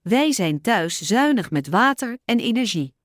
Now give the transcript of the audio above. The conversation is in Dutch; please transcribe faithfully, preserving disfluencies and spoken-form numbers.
Wij zijn thuis zuinig met water en energie.